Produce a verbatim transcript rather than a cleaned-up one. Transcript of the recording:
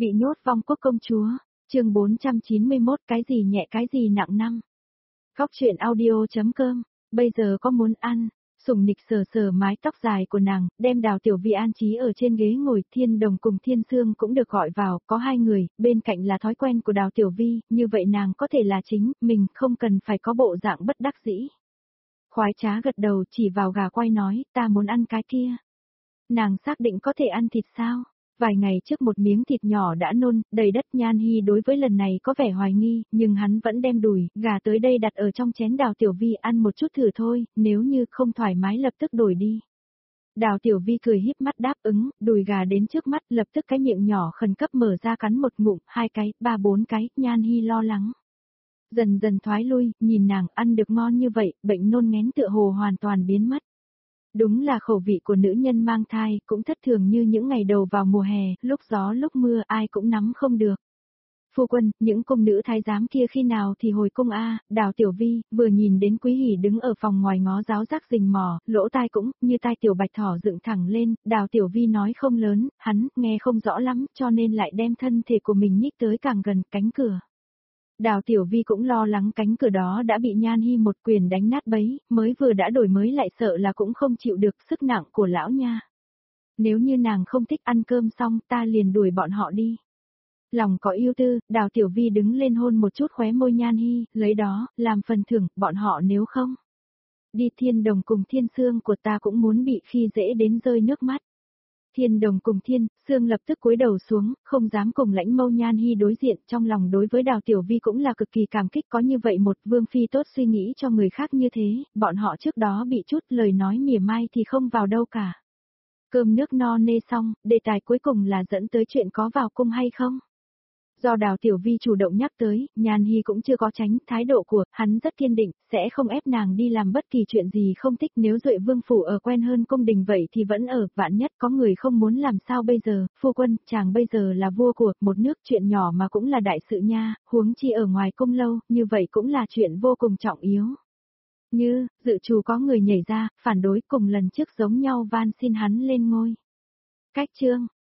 Bị nhốt vong quốc công chúa, chương bốn trăm chín mươi mốt cái gì nhẹ cái gì nặng năm. Góc truyện audio.com, bây giờ có muốn ăn, Sùng Nịch sờ sờ mái tóc dài của nàng, đem Đào Tiểu Vi an trí ở trên ghế ngồi. Thiên Đồng cùng Thiên Sương cũng được gọi vào, có hai người, bên cạnh là thói quen của Đào Tiểu Vi, như vậy nàng có thể là chính, mình không cần phải có bộ dạng bất đắc dĩ. Khoái Trá gật đầu chỉ vào gà quay nói, ta muốn ăn cái kia. Nàng xác định có thể ăn thịt sao? Vài ngày trước một miếng thịt nhỏ đã nôn, đầy đất. Nhan Hi đối với lần này có vẻ hoài nghi, nhưng hắn vẫn đem đùi, gà tới đây đặt ở trong chén Đào Tiểu Vi ăn một chút thử thôi, nếu như không thoải mái lập tức đổi đi. Đào Tiểu Vi cười híp mắt đáp ứng, đùi gà đến trước mắt, lập tức cái miệng nhỏ khẩn cấp mở ra cắn một ngụm, hai cái, ba bốn cái. Nhan Hi lo lắng. Dần dần thoái lui, nhìn nàng ăn được ngon như vậy, bệnh nôn ngén tựa hồ hoàn toàn biến mất. Đúng là khẩu vị của nữ nhân mang thai, cũng thất thường như những ngày đầu vào mùa hè, lúc gió lúc mưa ai cũng nắm không được. Phu quân, những cung nữ thái giám kia khi nào thì hồi cung a? Đào Tiểu Vi, vừa nhìn đến Quý Hỉ đứng ở phòng ngoài ngó giáo giác rình mò, lỗ tai cũng, như tai tiểu bạch thỏ dựng thẳng lên. Đào Tiểu Vi nói không lớn, hắn, nghe không rõ lắm, cho nên lại đem thân thể của mình nhích tới càng gần cánh cửa. Đào Tiểu Vi cũng lo lắng cánh cửa đó đã bị Nhan Hi một quyền đánh nát bấy, mới vừa đã đổi mới lại sợ là cũng không chịu được sức nặng của lão nha. Nếu như nàng không thích ăn cơm xong ta liền đuổi bọn họ đi. Lòng có yêu tư, Đào Tiểu Vi đứng lên hôn một chút khóe môi Nhan Hi, lấy đó, làm phần thưởng, bọn họ nếu không. Đi. Thiên Đồng cùng Thiên Sương của ta cũng muốn bị khi dễ đến rơi nước mắt. Thiên Đồng cùng Thiên Sương lập tức cúi đầu xuống, không dám cùng lãnh mâu Nhan Hi đối diện, trong lòng đối với Đào Tiểu Vi cũng là cực kỳ cảm kích, có như vậy một vương phi tốt suy nghĩ cho người khác như thế, bọn họ trước đó bị chút lời nói mỉa mai thì không vào đâu cả. Cơm nước no nê xong, đề tài cuối cùng là dẫn tới chuyện có vào cung hay không. Do Đào Tiểu Vi chủ động nhắc tới, Nhan Hi cũng chưa có tránh, thái độ của hắn rất kiên định, sẽ không ép nàng đi làm bất kỳ chuyện gì không thích. Nếu Duệ Vương phủ ở quen hơn cung đình vậy thì vẫn ở, vạn nhất có người không muốn làm sao bây giờ. Phu quân, chàng bây giờ là vua của một nước, chuyện nhỏ mà cũng là đại sự nha, huống chi ở ngoài cung lâu, như vậy cũng là chuyện vô cùng trọng yếu. Như, dự trù có người nhảy ra, phản đối cùng lần trước giống nhau van xin hắn lên ngôi. Cách chương